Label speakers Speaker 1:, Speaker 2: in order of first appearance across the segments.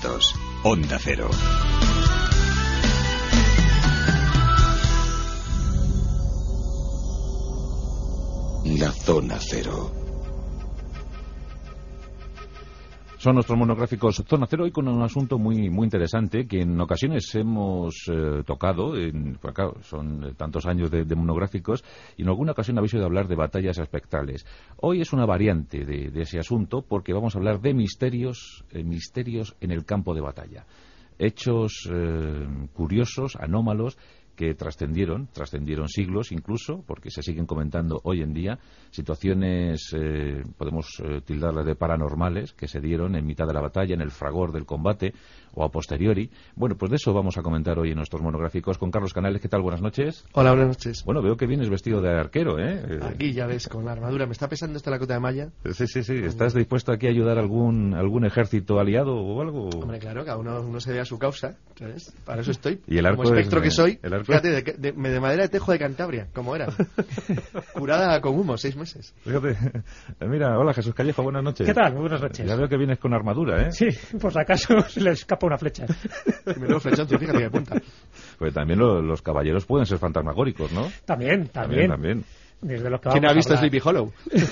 Speaker 1: directos. Onda Cero. La Zona Cero.
Speaker 2: Son nuestros monográficos Zona Cero, hoy con un asunto muy interesante que en ocasiones hemos tocado, pues claro, son tantos años de monográficos, y en alguna ocasión habéis oído hablar de batallas espectrales. Hoy es una variante de ese asunto porque vamos a hablar de misterios en el campo de batalla. Hechos curiosos, anómalos, que trascendieron siglos incluso, porque se siguen comentando hoy en día, situaciones, podemos tildarlas de paranormales, que se dieron en mitad de la batalla, en el fragor del combate, o a posteriori. Bueno, pues de eso vamos a comentar hoy en nuestros monográficos con Carlos Canales. ¿Qué tal? Buenas noches.
Speaker 3: Hola, buenas noches.
Speaker 2: Bueno, veo que vienes vestido de arquero, ¿eh?
Speaker 3: Aquí ya ves, con la armadura. ¿Me está pesando esta la cota de malla?
Speaker 2: Sí. ¿Estás dispuesto aquí a ayudar a algún ejército aliado o algo?
Speaker 3: Hombre, claro, cada uno se dé a su causa, ¿sabes? Para eso estoy.
Speaker 2: Y el arco
Speaker 3: como espectro que soy,
Speaker 2: el arco...
Speaker 3: fíjate, de madera de tejo de Cantabria, como era. Curada con humo, 6 meses.
Speaker 2: Fíjate. Mira, hola Jesús Callejo, buenas noches.
Speaker 4: ¿Qué tal? Muy buenas noches.
Speaker 2: Ya veo que vienes con armadura, ¿eh?
Speaker 4: Sí, por si acaso se le escapa una flecha.
Speaker 3: Menudo flechón, tú fíjate que punta.
Speaker 2: Pues también los caballeros pueden ser fantasmagóricos, ¿no?
Speaker 4: También. Desde lo que
Speaker 3: ¿Quién ha visto Sleepy Hollow?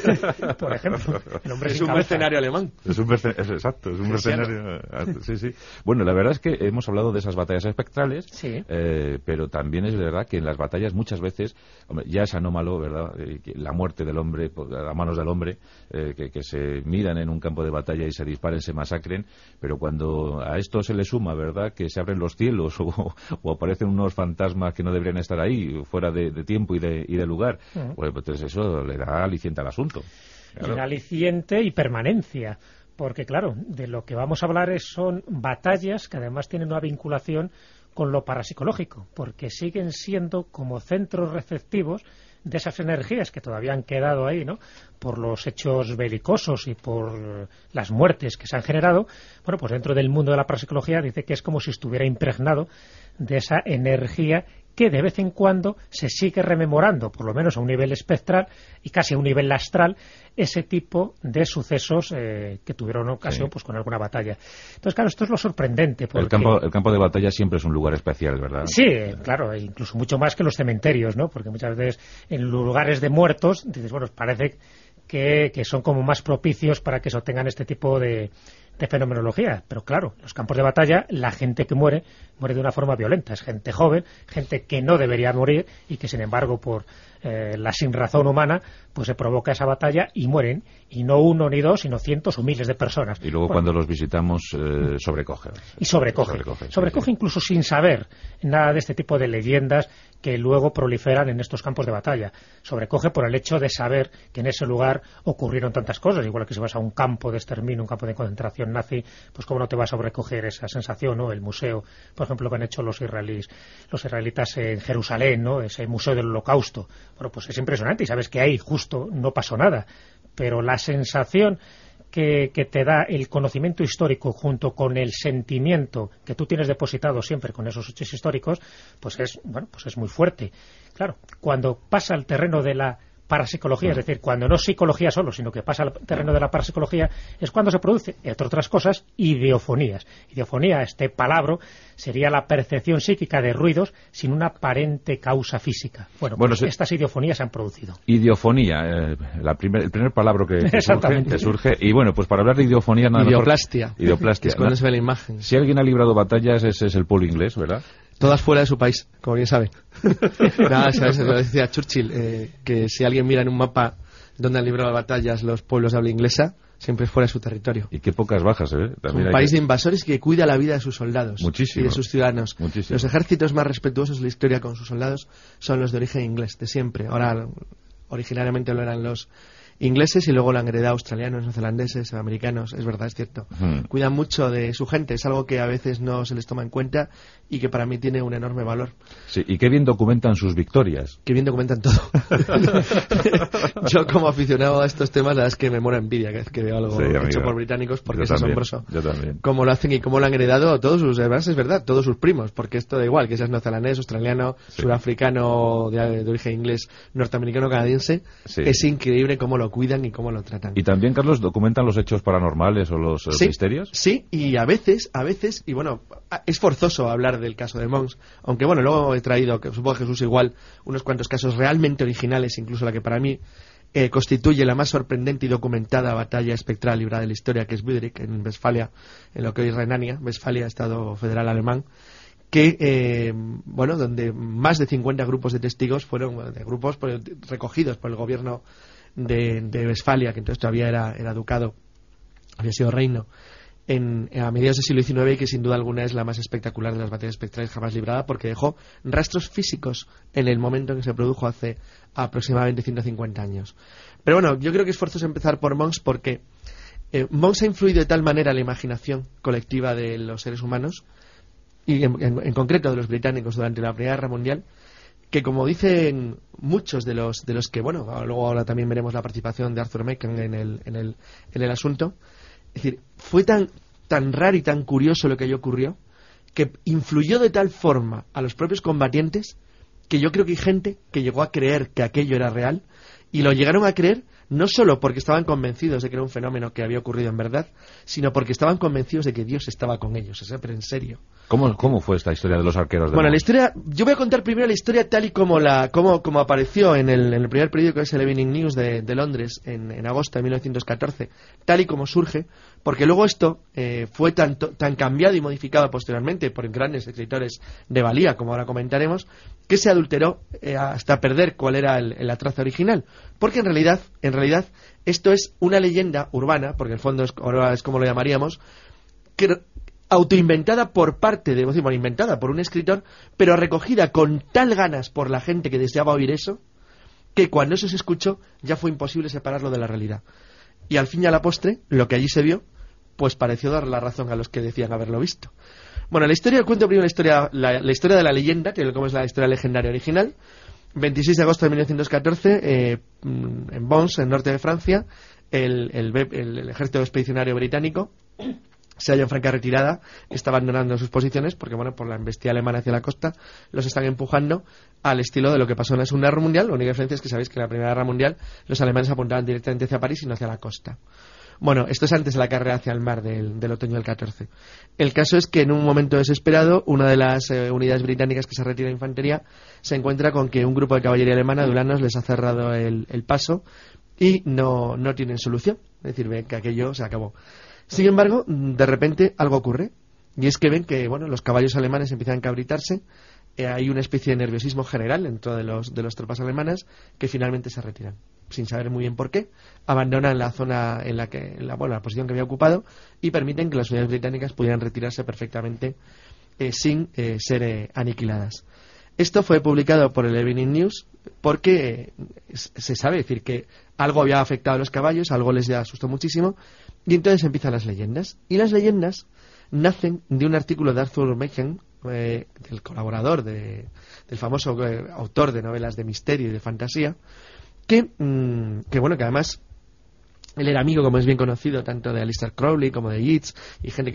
Speaker 4: Por ejemplo. El hombre
Speaker 3: es
Speaker 4: sin
Speaker 3: un
Speaker 4: cabeza.
Speaker 3: mercenario alemán.
Speaker 2: Exacto, es un mercenario. Sí. Bueno, la verdad es que hemos hablado de esas batallas espectrales,
Speaker 4: sí.
Speaker 2: Pero también es verdad que en las batallas muchas veces, hombre, ya es anómalo, ¿verdad? La muerte del hombre, a manos del hombre, que se miran en un campo de batalla y se disparen, se masacren, pero cuando a esto se le suma, ¿verdad?, que se abren los cielos o aparecen unos fantasmas que no deberían estar ahí, fuera de tiempo y de lugar, pues entonces eso le da aliciente al asunto. Claro.
Speaker 4: Le da aliciente y permanencia, porque claro, de lo que vamos a hablar son batallas que además tienen una vinculación con lo parapsicológico, porque siguen siendo como centros receptivos de esas energías que todavía han quedado ahí, ¿no?, por los hechos belicosos y por las muertes que se han generado. Bueno, pues dentro del mundo de la parapsicología dice que es como si estuviera impregnado de esa energía que de vez en cuando se sigue rememorando, por lo menos a un nivel espectral y casi a un nivel astral, ese tipo de sucesos que tuvieron ocasión, pues con alguna batalla. Entonces, claro, esto es lo sorprendente. Porque...
Speaker 2: El campo de batalla siempre es un lugar especial, ¿verdad?
Speaker 4: Sí, claro, incluso mucho más que los cementerios, ¿no? Porque muchas veces en lugares de muertos, dices, bueno, parece que son como más propicios para que se obtengan este tipo de fenomenología, pero claro, en los campos de batalla la gente que muere de una forma violenta, es gente joven, gente que no debería morir y que sin embargo por la sinrazón humana pues se provoca esa batalla y mueren, y no uno ni dos sino cientos o miles de personas.
Speaker 2: Y luego cuando los visitamos sobrecoge.
Speaker 4: Y sobrecoge incluso sin saber nada de este tipo de leyendas que luego proliferan en estos campos de batalla. Sobrecoge por el hecho de saber que en ese lugar ocurrieron tantas cosas, igual que si vas a un campo de exterminio, un campo de concentración nazi, pues cómo no te va a sobrecoger esa sensación, ¿no? El museo, por ejemplo, que han hecho los israelitas en Jerusalén, ¿no?, ese museo del Holocausto. Bueno, pues es impresionante y sabes que ahí justo no pasó nada, pero la sensación que te da el conocimiento histórico junto con el sentimiento que tú tienes depositado siempre con esos hechos históricos, pues es muy fuerte. Claro, cuando pasa al terreno de la parapsicología, es decir, cuando no es psicología solo, sino que pasa al terreno de la parapsicología, es cuando se produce, entre otras cosas, ideofonías. Ideofonía, este palabra, sería la percepción psíquica de ruidos sin una aparente causa física. Bueno, pues estas ideofonías se han producido.
Speaker 2: Ideofonía, el primer palabra que surge. Y bueno, pues para hablar de ideofonía...
Speaker 3: Ideoplastia.
Speaker 2: Ideoplastia.
Speaker 3: Es cuando se ve la imagen.
Speaker 2: Si alguien ha librado batallas, ese es el pueblo inglés, ¿verdad?
Speaker 3: Todas fuera de su país, como bien sabe. Nada, ¿sabes? Lo decía Churchill, que si alguien mira en un mapa donde han librado batallas los pueblos de habla inglesa, siempre es fuera de su territorio.
Speaker 2: Y qué pocas bajas, ¿eh?
Speaker 3: También un país de invasores que cuida la vida de sus soldados.
Speaker 2: Muchísimo.
Speaker 3: Y de sus ciudadanos.
Speaker 2: Muchísimo.
Speaker 3: Los ejércitos más respetuosos de la historia con sus soldados son los de origen inglés, de siempre. Ahora, originariamente lo eran los ingleses y luego lo han heredado australianos, neozelandeses, americanos, es verdad, es cierto. Cuidan mucho de su gente, es algo que a veces no se les toma en cuenta y que para mí tiene un enorme valor.
Speaker 2: Sí, y qué bien documentan sus victorias.
Speaker 3: Qué bien documentan todo. Yo como aficionado a estos temas, la verdad es que me muero envidia cada vez que veo algo hecho por británicos, porque es asombroso.
Speaker 2: Yo también.
Speaker 3: Cómo lo hacen y cómo lo han heredado todos sus, además es verdad, todos sus primos, porque esto da igual, que seas neozelandés, australiano, surafricano, de origen inglés, norteamericano, canadiense, es increíble cómo lo cuidan y cómo lo tratan.
Speaker 2: ¿Y también, Carlos, documentan los hechos paranormales o los misterios?
Speaker 3: Sí, y a veces, y bueno, es forzoso hablar del caso de Mons, aunque bueno, luego he traído, que supongo Jesús igual, unos cuantos casos realmente originales, incluso la que para mí constituye la más sorprendente y documentada batalla espectral librada de la historia, que es Büdrich, en Westfalia, en lo que hoy es Renania, Westfalia, Estado Federal Alemán, que, bueno, donde más de 50 grupos de testigos fueron, de grupos recogidos por el gobierno de Westfalia, que entonces todavía era ducado, había sido reino, a mediados del siglo XIX, y que sin duda alguna es la más espectacular de las batallas espectrales jamás librada, porque dejó rastros físicos en el momento en que se produjo hace aproximadamente 150 años. Pero bueno, yo creo que es forzoso empezar por Mons, porque Mons ha influido de tal manera en la imaginación colectiva de los seres humanos, y en concreto de los británicos durante la Primera Guerra Mundial, que como dicen muchos de los que, bueno, luego ahora también veremos la participación de Arthur Machen en el asunto, es decir, fue tan raro y tan curioso lo que allí ocurrió, que influyó de tal forma a los propios combatientes, que yo creo que hay gente que llegó a creer que aquello era real, y lo llegaron a creer no solo porque estaban convencidos de que era un fenómeno que había ocurrido en verdad, sino porque estaban convencidos de que Dios estaba con ellos, pero en serio.
Speaker 2: ¿Cómo fue esta historia de los arqueros de
Speaker 3: Bueno,
Speaker 2: Mons?
Speaker 3: la historia, yo voy a contar primero la historia tal y como apareció en el primer periódico, que es el Evening News de Londres, en agosto de 1914, tal y como surge, porque luego esto fue tan cambiado y modificado posteriormente por grandes escritores de valía, como ahora comentaremos, que se adulteró hasta perder cuál era la traza original. Porque en realidad esto es una leyenda urbana, porque en el fondo ahora es como lo llamaríamos, que autoinventada por parte de, bueno, inventada por un escritor, pero recogida con tal ganas por la gente que deseaba oír eso, que cuando eso se escuchó ya fue imposible separarlo de la realidad. Y al fin y a la postre, lo que allí se vio, pues pareció dar la razón a los que decían haberlo visto. Bueno, cuento primero la historia de la leyenda, que es como es la historia legendaria original. 26 de agosto de 1914, en Mons, en norte de Francia, el ejército expedicionario británico se halla en franca retirada, está abandonando sus posiciones porque, bueno, por la embestida alemana hacia la costa, los están empujando al estilo de lo que pasó en la Segunda Guerra Mundial. La única diferencia es que sabéis que en la Primera Guerra Mundial los alemanes apuntaban directamente hacia París y no hacia la costa. Bueno, esto es antes de la carrera hacia el mar del otoño del 14. El caso es que en un momento desesperado, una de las unidades británicas que se retira de infantería se encuentra con que un grupo de caballería alemana de ulanos les ha cerrado el paso y no tienen solución. Es decir, ven que aquello se acabó. Sin embargo, de repente algo ocurre, y es que ven que, bueno, los caballos alemanes empiezan a encabritarse, hay una especie de nerviosismo general dentro de los tropas alemanas, que finalmente se retiran, sin saber muy bien por qué, abandonan la zona la posición que había ocupado, y permiten que las unidades británicas pudieran retirarse perfectamente sin ser aniquiladas. Esto fue publicado por el Evening News porque se sabe, decir, que algo había afectado a los caballos, algo les asustó muchísimo, y entonces empiezan las leyendas. Y las leyendas nacen de un artículo de Arthur Machen, del colaborador del famoso autor de novelas de misterio y de fantasía, que además él era amigo, como es bien conocido, tanto de Aleister Crowley como de Yeats y gente que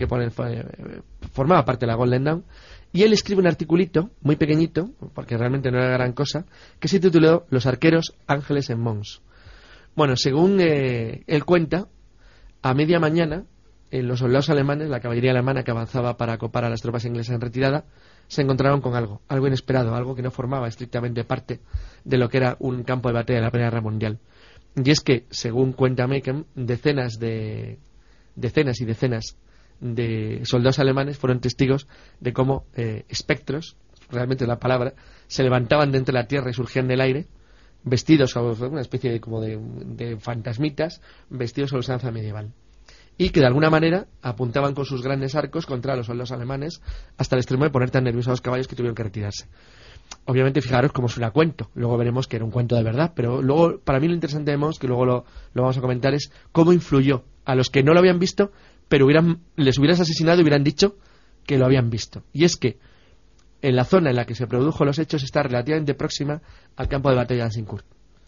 Speaker 3: formaba parte de la Golden Dawn. Y él escribe un articulito muy pequeñito, porque realmente no era gran cosa, que se tituló Los arqueros ángeles en Mons. Bueno, según él cuenta, a media mañana, los soldados alemanes, la caballería alemana que avanzaba para acopar a las tropas inglesas en retirada, se encontraron con algo inesperado, algo que no formaba estrictamente parte de lo que era un campo de batalla de la Primera Guerra Mundial. Y es que, según cuenta Machen, decenas y decenas de soldados alemanes fueron testigos de cómo espectros, realmente la palabra, se levantaban de entre la tierra y surgían del aire, vestidos como una especie de fantasmitas, vestidos a usanza medieval. Y que de alguna manera apuntaban con sus grandes arcos contra los soldados alemanes hasta el extremo de poner tan nerviosos a los caballos que tuvieron que retirarse. Obviamente, fijaros cómo suena cuento. Luego veremos que era un cuento de verdad, pero luego, para mí lo interesante de Mons, que luego lo vamos a comentar, es cómo influyó a los que no lo habían visto, pero les hubieras asesinado y hubieran dicho que lo habían visto. Y es que en la zona en la que se produjo los hechos está relativamente próxima al campo de batalla de Azincourt.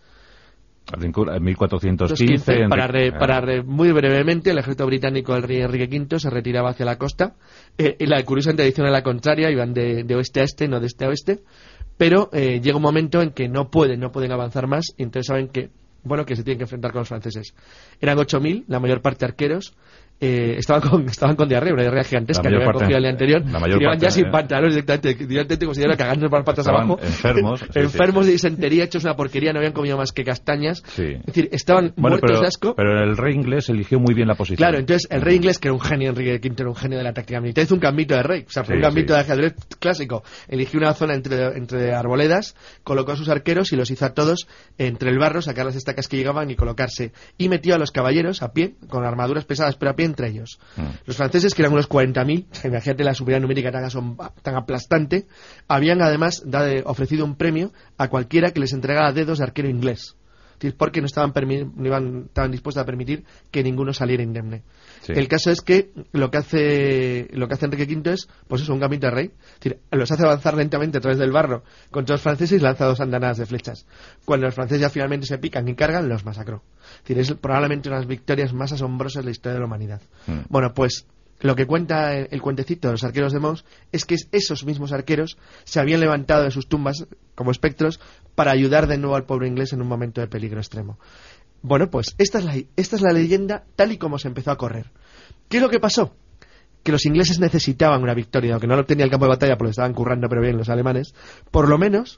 Speaker 2: En 1415.
Speaker 3: Muy brevemente, el ejército británico del rey Enrique V se retiraba hacia la costa. Y la curiosa tradición es la contraria, iban de oeste a este, no de este a oeste. Pero llega un momento en que no pueden avanzar más, y entonces saben que bueno, que se tienen que enfrentar con los franceses. Eran 8.000, la mayor parte arqueros. Estaban con diarrea, una diarrea gigantesca que habían cogido el día anterior. Iban ya sin pantalones directamente consideraban cagándose por las patas abajo. Enfermos de disentería, hechos una porquería, no habían comido más que castañas. Sí. Es decir, estaban muertos de asco.
Speaker 2: Pero el rey inglés eligió muy bien la posición.
Speaker 3: Claro, entonces el rey inglés, que era un genio, Enrique V era un genio de la táctica militar, hizo un gambito de rey, o sea, un gambito de ajedrez clásico. Eligió una zona entre arboledas, colocó a sus arqueros y los hizo a todos entre el barro, sacar las estacas que llegaban y colocarse. Y metió a los caballeros a pie, con armaduras pesadas, pero a pie entre ellos. Los franceses, que eran unos 40.000, imagínate la superioridad numérica tan aplastante, habían además ofrecido un premio a cualquiera que les entregara dedos de arquero inglés, porque no estaban dispuestos a permitir que ninguno saliera indemne. Sí. El caso es que lo que hace Enrique V es, pues eso, un gambito de rey. Es decir, los hace avanzar lentamente a través del barro contra los franceses y lanza 2 andanadas de flechas. Cuando los franceses ya finalmente se pican y cargan, los masacró. Es decir, es probablemente una de las victorias más asombrosas de la historia de la humanidad. Bueno, pues lo que cuenta el cuentecito de los arqueros de Mons es que esos mismos arqueros se habían levantado de sus tumbas como espectros para ayudar de nuevo al pueblo inglés en un momento de peligro extremo. Bueno, pues esta es la leyenda tal y como se empezó a correr. ¿Qué es lo que pasó? Que los ingleses necesitaban una victoria, aunque no lo tenía el campo de batalla porque estaban currando pero bien los alemanes, por lo menos,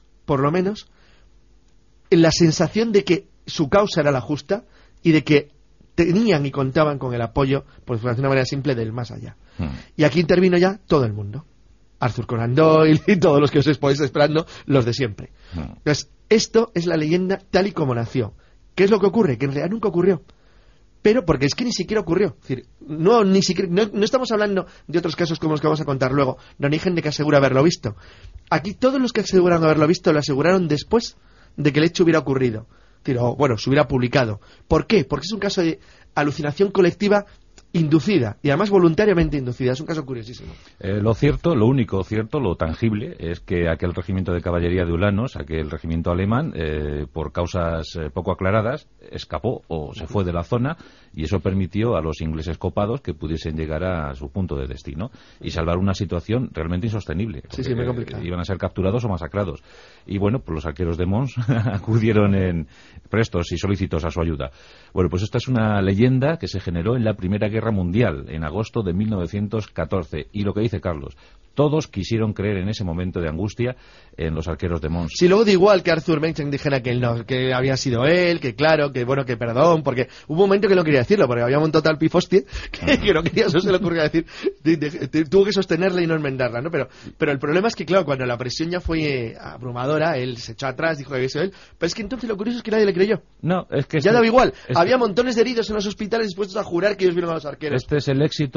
Speaker 3: la sensación de que su causa era la justa y de que tenían y contaban con el apoyo, pues de una manera simple, del más allá. Y aquí intervino ya todo el mundo. Arthur Conan Doyle y todos los que os podéis esperando, los de siempre. Entonces, esto es la leyenda tal y como nació. ¿Qué es lo que ocurre? Que en realidad nunca ocurrió. Pero porque es que ni siquiera ocurrió. Es decir, no estamos hablando de otros casos como los que vamos a contar luego. No hay gente que asegura haberlo visto. Aquí todos los que aseguran haberlo visto lo aseguraron después de que el hecho hubiera ocurrido. O, bueno, se hubiera publicado. ¿Por qué? Porque es un caso de alucinación colectiva inducida, y además voluntariamente inducida. Es un caso curiosísimo.
Speaker 2: Lo único cierto, lo tangible, es que aquel regimiento de caballería de Ulanos, aquel regimiento alemán, por causas poco aclaradas, escapó o se fue de la zona, y eso permitió a los ingleses copados que pudiesen llegar a su punto de destino y salvar una situación realmente insostenible.
Speaker 3: Sí, muy complicado.
Speaker 2: Iban a ser capturados o masacrados. Y bueno, pues los arqueros de Mons acudieron prestos y solícitos a su ayuda. Bueno, pues esta es una leyenda que se generó en la Primera Guerra Mundial, en agosto de 1914. Y lo que dice Carlos, todos quisieron creer en ese momento de angustia en los arqueros de Mons.
Speaker 3: Sí, luego da igual que Arthur Machen dijera que él no, que había sido él, que claro, que bueno, que perdón, porque hubo un momento que no quería decirlo, porque había un total pifostie que no quería, eso se le ocurrió decir, tuvo que sostenerla y no enmendarla, ¿no? Pero el problema es que, claro, cuando la presión ya fue abrumadora, él se echó atrás, dijo que había sido él, pero es que entonces lo curioso es que nadie le creyó.
Speaker 2: No, es que
Speaker 3: ya daba igual, había montones de heridos en los hospitales dispuestos a jurar que ellos vieron a los arqueros.
Speaker 2: Este es el éxito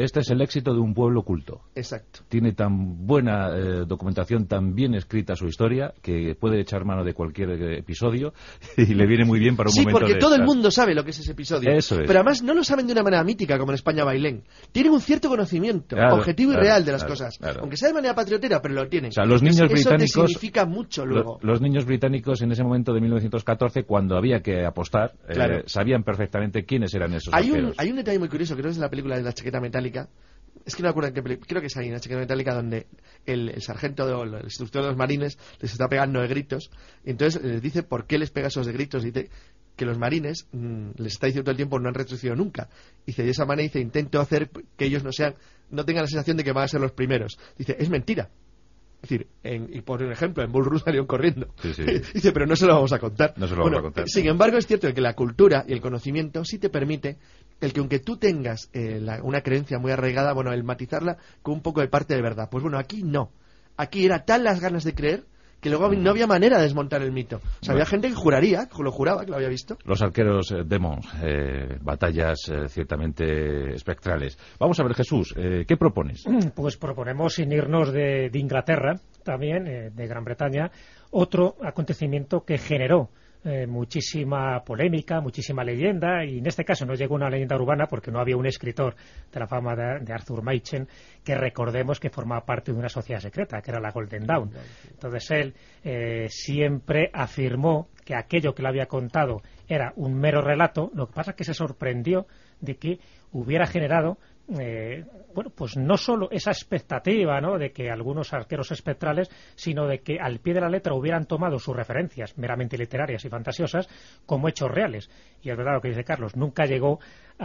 Speaker 2: de un pueblo culto.
Speaker 3: Exacto.
Speaker 2: Tiene tan buena documentación, tan bien escrita su historia, que puede echar mano de cualquier episodio y le viene muy bien para un momento.
Speaker 3: Sí, porque todo el mundo sabe lo que es ese episodio.
Speaker 2: Eso es.
Speaker 3: Pero además no lo saben de una manera mítica, como en España Bailén. Tienen un cierto conocimiento objetivo y real de las cosas. Aunque sea de manera patriotera, pero lo tienen.
Speaker 2: O sea, los niños británicos,
Speaker 3: eso te significa mucho luego.
Speaker 2: Los niños británicos en ese momento de 1914, cuando había que apostar, sabían perfectamente quiénes eran esos arqueros.
Speaker 3: Hay un detalle muy curioso, creo que es en la película de La Chaqueta Metálica. Es que no me acuerdo creo que es ahí en La Chaqueta Metálica, donde el sargento o el instructor de los marines les está pegando de gritos, y entonces les dice por qué les pega esos de gritos. Dice que los marines les está diciendo todo el tiempo no han retrocedido nunca. Dice, de esa manera intento hacer que ellos no tengan la sensación de que van a ser los primeros. Dice, es mentira. Es decir, y por ejemplo, en Bull Run salieron corriendo.
Speaker 2: Sí.
Speaker 3: Dice, pero no se lo vamos a contar.
Speaker 2: No se lo vamos a contar.
Speaker 3: Sin embargo, es cierto que la cultura y el conocimiento sí te permite el que, aunque tú tengas una creencia muy arraigada, bueno, el matizarla con un poco de parte de verdad. Pues bueno, aquí no. Aquí era tal las ganas de creer que luego no había manera de desmontar el mito. O sea, había gente que lo juraba, que lo había visto.
Speaker 2: Los arqueros de Mons, batallas ciertamente espectrales. Vamos a ver, Jesús, ¿qué propones?
Speaker 4: Pues proponemos, sin irnos de Inglaterra, también, de Gran Bretaña, otro acontecimiento que generó muchísima polémica, muchísima leyenda, y en este caso no llegó una leyenda urbana porque no había un escritor de la fama de Arthur Machen que recordemos que formaba parte de una sociedad secreta, que era la Golden Dawn. Entonces él siempre afirmó que aquello que le había contado era un mero relato. Lo que pasa es que se sorprendió de que hubiera generado bueno, pues no solo esa expectativa, ¿no?, de que algunos arqueros espectrales, sino de que al pie de la letra hubieran tomado sus referencias meramente literarias y fantasiosas como hechos reales. Y es verdad lo que dice Carlos, nunca llegó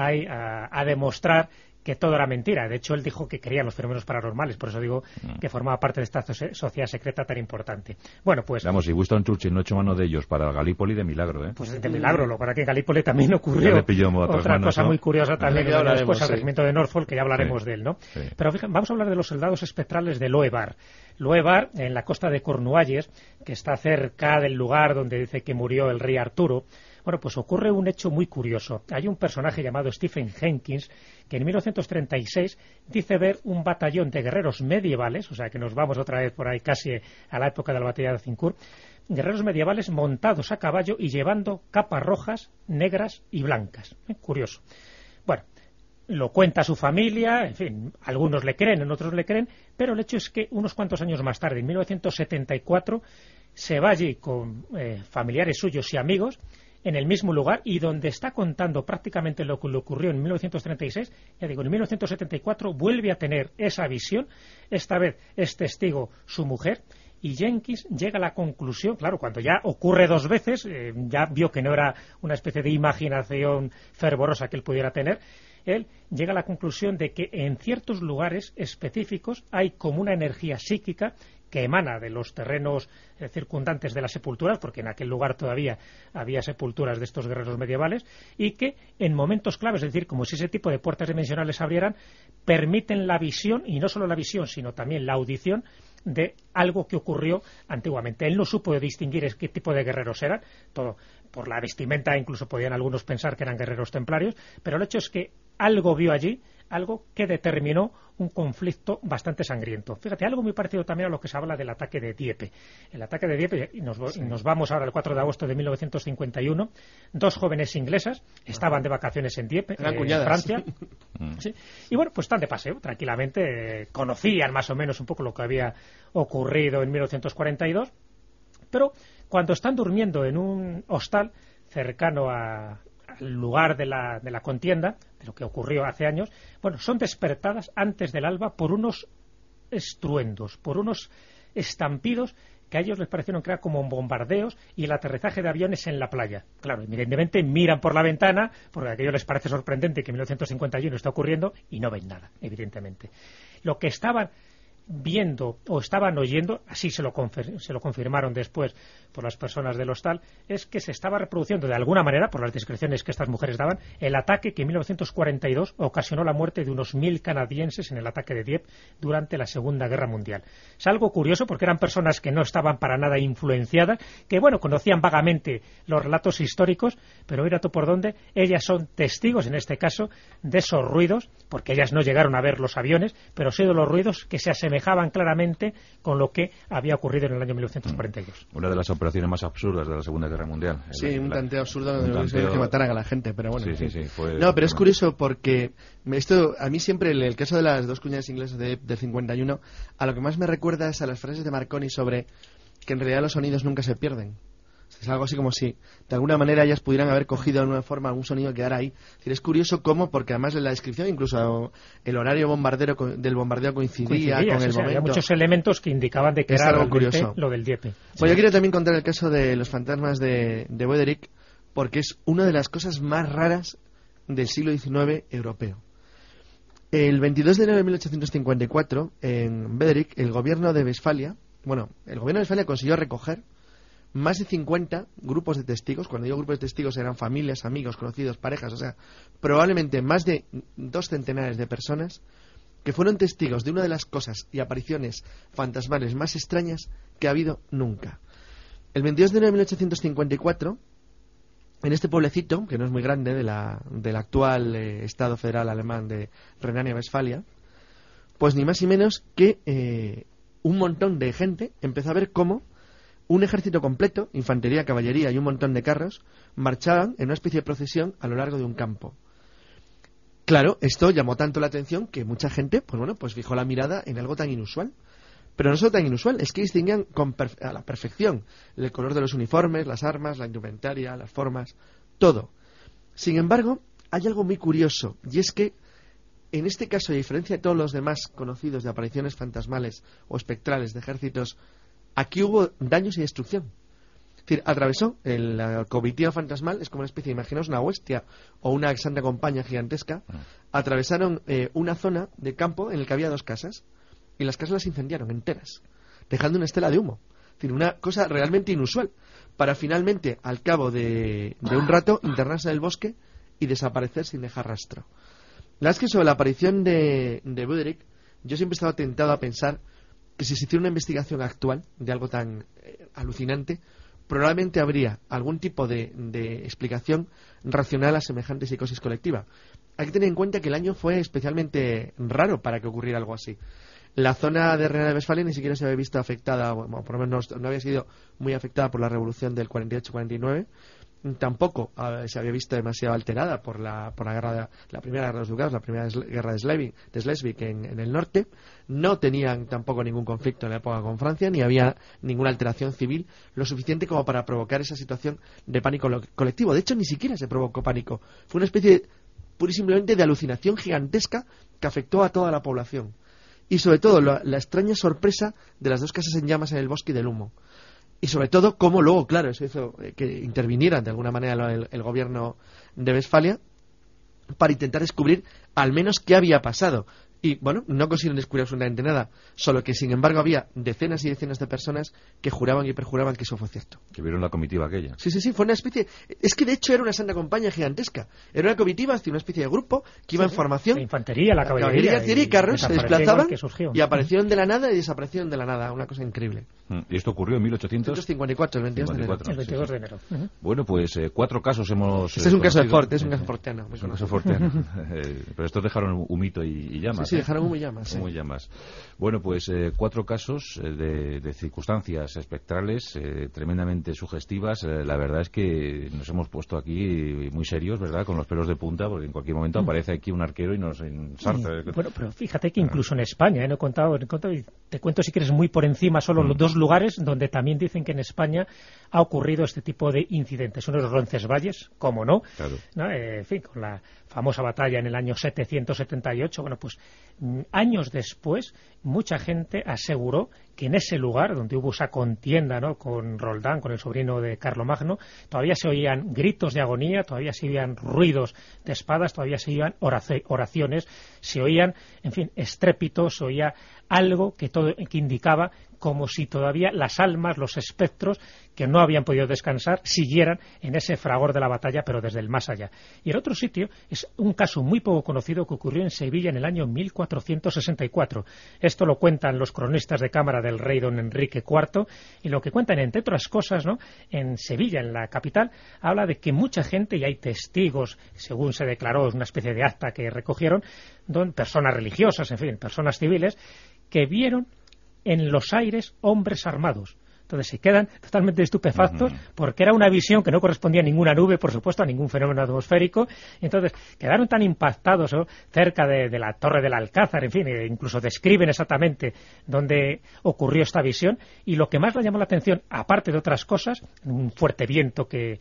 Speaker 4: a demostrar que todo era mentira. De hecho, él dijo que creía en los fenómenos paranormales, por eso digo que formaba parte de esta sociedad secreta tan importante. Bueno, pues...
Speaker 2: Vamos, si Winston Churchill no echó mano de ellos para Galípoli, de milagro, ¿eh?
Speaker 4: Pues de milagro, lo para que en Galípoli también ocurrió otra cosa, ¿no?, muy curiosa también, que después al regimiento de Norfolk, que ya hablaremos de él, ¿no? Sí. Pero fíjate, vamos a hablar de los soldados espectrales de Loebar. Loebar, en la costa de Cornualles, que está cerca del lugar donde dice que murió el rey Arturo. Bueno, pues ocurre un hecho muy curioso. Hay un personaje llamado Stephen Jenkins que en 1936 dice ver un batallón de guerreros medievales, o sea que nos vamos otra vez por ahí casi a la época de la batalla de Azincourt, guerreros medievales montados a caballo y llevando capas rojas, negras y blancas. Curioso. Bueno, lo cuenta su familia, en fin, algunos le creen, en otros le creen, pero el hecho es que unos cuantos años más tarde, en 1974, se va allí con familiares suyos y amigos en el mismo lugar, y donde está contando prácticamente lo que le ocurrió en 1936, ya digo, en 1974 vuelve a tener esa visión. Esta vez es testigo su mujer, y Jenkins llega a la conclusión, claro, cuando ya ocurre dos veces, ya vio que no era una especie de imaginación fervorosa que él pudiera tener, él llega a la conclusión de que en ciertos lugares específicos hay como una energía psíquica que emana de los terrenos circundantes de las sepulturas, porque en aquel lugar todavía había sepulturas de estos guerreros medievales, y que en momentos claves, es decir, como si ese tipo de puertas dimensionales se abrieran, permiten la visión, y no solo la visión, sino también la audición de algo que ocurrió antiguamente. Él no supo distinguir qué tipo de guerreros eran, todo por la vestimenta, incluso podían algunos pensar que eran guerreros templarios, pero el hecho es que algo vio allí, algo que determinó un conflicto bastante sangriento. Fíjate, algo muy parecido también a lo que se habla del ataque de Dieppe. El ataque de Dieppe, y nos vamos ahora al 4 de agosto de 1951, dos jóvenes inglesas estaban de vacaciones en Dieppe, en Francia, ¿sí? Y bueno, pues están de paseo, tranquilamente, conocían más o menos un poco lo que había ocurrido en 1942, pero cuando están durmiendo en un hostal cercano al lugar de la contienda, de lo que ocurrió hace años, bueno, son despertadas antes del alba por unos estruendos, por unos estampidos que a ellos les parecieron que eran como bombardeos y el aterrizaje de aviones en la playa. Claro, evidentemente miran por la ventana, porque a ellos les parece sorprendente que en 1951 está ocurriendo, y no ven nada, evidentemente. Lo que estaban viendo o estaban oyendo, así se lo confirmaron después por las personas del hostal, es que se estaba reproduciendo de alguna manera, por las descripciones que estas mujeres daban, el ataque que en 1942 ocasionó la muerte de unos 1000 canadienses en el ataque de Dieppe durante la Segunda Guerra Mundial. Es algo curioso porque eran personas que no estaban para nada influenciadas, que bueno, conocían vagamente los relatos históricos, pero mira tú por dónde, ellas son testigos en este caso de esos ruidos, porque ellas no llegaron a ver los aviones, pero sí de los ruidos que se asemejaban claramente con lo que había ocurrido en el año 1942.
Speaker 2: Una de las operaciones más absurdas de la Segunda Guerra Mundial.
Speaker 3: Sí, un tanteo absurdo donde que mataran a la gente, pero bueno.
Speaker 2: Sí, fue...
Speaker 3: No, pero es curioso porque esto, a mí siempre, el caso de las dos cuñadas inglesas del 51, a lo que más me recuerda es a las frases de Marconi sobre que en realidad los sonidos nunca se pierden. Es algo así como si de alguna manera ellas pudieran haber cogido de alguna forma algún sonido que quedara ahí. Es curioso cómo, porque además en la descripción incluso el horario del bombardeo coincidía con el momento.
Speaker 4: Había muchos elementos que indicaban de que era algo curioso lo del Dieppe.
Speaker 3: Pues yo quiero también contar el caso de los fantasmas de Wederick, porque es una de las cosas más raras del siglo XIX europeo. El 22 de enero de 1854, en Wederick, el gobierno de Westfalia consiguió recoger más de 50 grupos de testigos. Cuando digo grupos de testigos eran familias, amigos, conocidos, parejas, o sea, probablemente más de 2 centenares de personas que fueron testigos de una de las cosas y apariciones fantasmales más extrañas que ha habido nunca. El 22 de enero de 1854, en este pueblecito, que no es muy grande, del actual Estado Federal Alemán de Renania-Westfalia, pues ni más ni menos que un montón de gente empezó a ver cómo un ejército completo, infantería, caballería y un montón de carros, marchaban en una especie de procesión a lo largo de un campo. Claro, esto llamó tanto la atención que mucha gente, pues fijó la mirada en algo tan inusual. Pero no solo tan inusual, es que distinguían a la perfección el color de los uniformes, las armas, la indumentaria, las formas, todo. Sin embargo, hay algo muy curioso, y es que en este caso, a diferencia de todos los demás conocidos de apariciones fantasmales o espectrales de ejércitos, aquí hubo daños y destrucción. Es decir, atravesó la comitiva fantasmal, es como una especie, imaginaos una huestia o una santa compañía gigantesca, atravesaron una zona de campo en el que había 2 casas, y las casas las incendiaron enteras, dejando una estela de humo. Es decir, una cosa realmente inusual, para finalmente, al cabo de un rato, internarse en el bosque y desaparecer sin dejar rastro. La verdad es que sobre la aparición de Buderick, yo siempre he estado tentado a pensar que si se hiciera una investigación actual de algo tan alucinante, probablemente habría algún tipo de explicación racional a semejante psicosis colectiva. Hay que tener en cuenta que el año fue especialmente raro para que ocurriera algo así. La zona de Renania de Westfalia ni siquiera se había visto afectada, bueno, por lo menos no había sido muy afectada por la revolución del 48-49. Tampoco se había visto demasiado alterada por la guerra la primera guerra de los ducados, la primera guerra de Schleswig en el norte. No tenían tampoco ningún conflicto en la época con Francia, ni había ninguna alteración civil lo suficiente como para provocar esa situación de pánico colectivo. De hecho, ni siquiera se provocó pánico. Fue una especie pura y simplemente de alucinación gigantesca que afectó a toda la población. Y sobre todo la extraña sorpresa de las 2 casas en llamas en el bosque y del humo. Y sobre todo, cómo luego, claro, eso hizo que interviniera de alguna manera el gobierno de Westfalia para intentar descubrir al menos qué había pasado. Y, bueno, no consiguieron descubrir absolutamente nada, solo que, sin embargo, había decenas y decenas de personas que juraban y perjuraban que eso fue cierto.
Speaker 2: Que vieron la comitiva aquella.
Speaker 3: Sí, fue una especie... Es que, de hecho, era una santa compañía gigantesca. Era una comitiva, una especie de grupo que iba en formación.
Speaker 4: La infantería, la caballería
Speaker 3: y carros se desplazaban y aparecieron de la nada y desaparecieron de la nada. Una cosa increíble.
Speaker 2: ¿Y esto ocurrió en 1854,
Speaker 3: el 22 de enero?
Speaker 4: El 22 de enero.
Speaker 2: Bueno, pues 4 casos hemos...
Speaker 3: Este es un caso de Fort, es un caso forteano.
Speaker 2: Es un caso forteano. Pero estos dejaron humito y llamas.
Speaker 3: Sí, dejaron humo y llamas.
Speaker 2: Muy llamas. Bueno, pues 4 casos de circunstancias espectrales tremendamente sugestivas. La verdad es que nos hemos puesto aquí muy serios, ¿verdad? Con los pelos de punta, porque en cualquier momento aparece aquí un arquero y nos ensarta.
Speaker 4: Bueno, pero fíjate que incluso en España, no he contado, y te cuento si quieres muy por encima solo los 2 lugares donde también dicen que en España ha ocurrido este tipo de incidentes. Uno de los Roncesvalles, cómo no,
Speaker 2: claro.
Speaker 4: En fin, con la famosa batalla en el año 778, bueno, pues años después mucha gente aseguró que en ese lugar donde hubo esa contienda, ¿no?, con Roldán, con el sobrino de Carlomagno, todavía se oían gritos de agonía, todavía se oían ruidos de espadas, todavía se oían oraciones, se oían, en fin, estrépitos, se oía algo que indicaba como si todavía las almas, los espectros que no habían podido descansar, siguieran en ese fragor de la batalla, pero desde el más allá. Y el otro sitio es un caso muy poco conocido que ocurrió en Sevilla en el año 1464. Esto lo cuentan los cronistas de cámara del rey don Enrique IV, y lo que cuentan, entre otras cosas, ¿no?, en Sevilla, en la capital, habla de que mucha gente, y hay testigos, según se declaró, es una especie de acta que recogieron, personas religiosas, en fin, personas civiles, que vieron en los aires hombres armados. Entonces se quedan totalmente estupefactos porque era una visión que no correspondía a ninguna nube, por supuesto, a ningún fenómeno atmosférico. Entonces quedaron tan impactados, ¿no?, cerca de la Torre del Alcázar, en fin, incluso describen exactamente dónde ocurrió esta visión. Y lo que más le llamó la atención, aparte de otras cosas, un fuerte viento que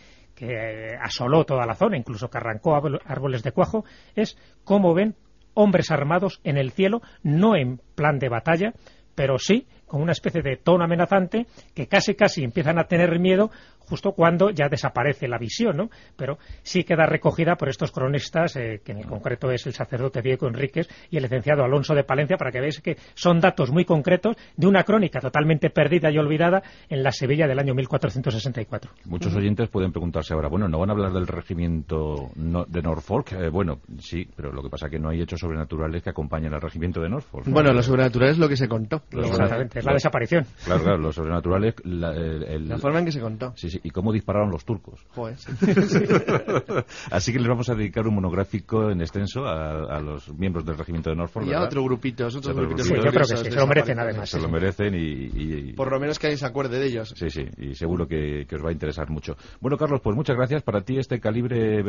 Speaker 4: asoló toda la zona, incluso que arrancó árboles de cuajo, es cómo ven hombres armados en el cielo, no en plan de batalla, pero sí con una especie de tono amenazante que casi empiezan a tener miedo justo cuando ya desaparece la visión, ¿no? Pero sí queda recogida por estos cronistas, que en el concreto es el sacerdote Diego Enríquez y el licenciado Alonso de Palencia, para que veáis que son datos muy concretos de una crónica totalmente perdida y olvidada en la Sevilla del año 1464.
Speaker 2: Muchos oyentes pueden preguntarse ahora, bueno, ¿no van a hablar del regimiento de Norfolk? Bueno, sí, pero lo que pasa es que no hay hechos sobrenaturales que acompañen al regimiento de Norfolk, ¿no?
Speaker 3: Bueno, lo sobrenatural es lo que se contó.
Speaker 4: Exactamente, es la desaparición.
Speaker 2: Claro, lo sobrenatural es
Speaker 3: la forma en que se contó.
Speaker 2: Sí, y cómo dispararon los turcos.
Speaker 3: Joder, sí.
Speaker 2: Así que les vamos a dedicar un monográfico en extenso a los miembros del regimiento de Norfolk.
Speaker 3: Y a otros grupitos.
Speaker 4: Sí, yo creo que sí, se lo merecen además.
Speaker 2: Se lo merecen y
Speaker 3: por lo menos que alguien se acuerde de ellos.
Speaker 2: Sí, y seguro que os va a interesar mucho. Bueno, Carlos, pues muchas gracias. Para ti este calibre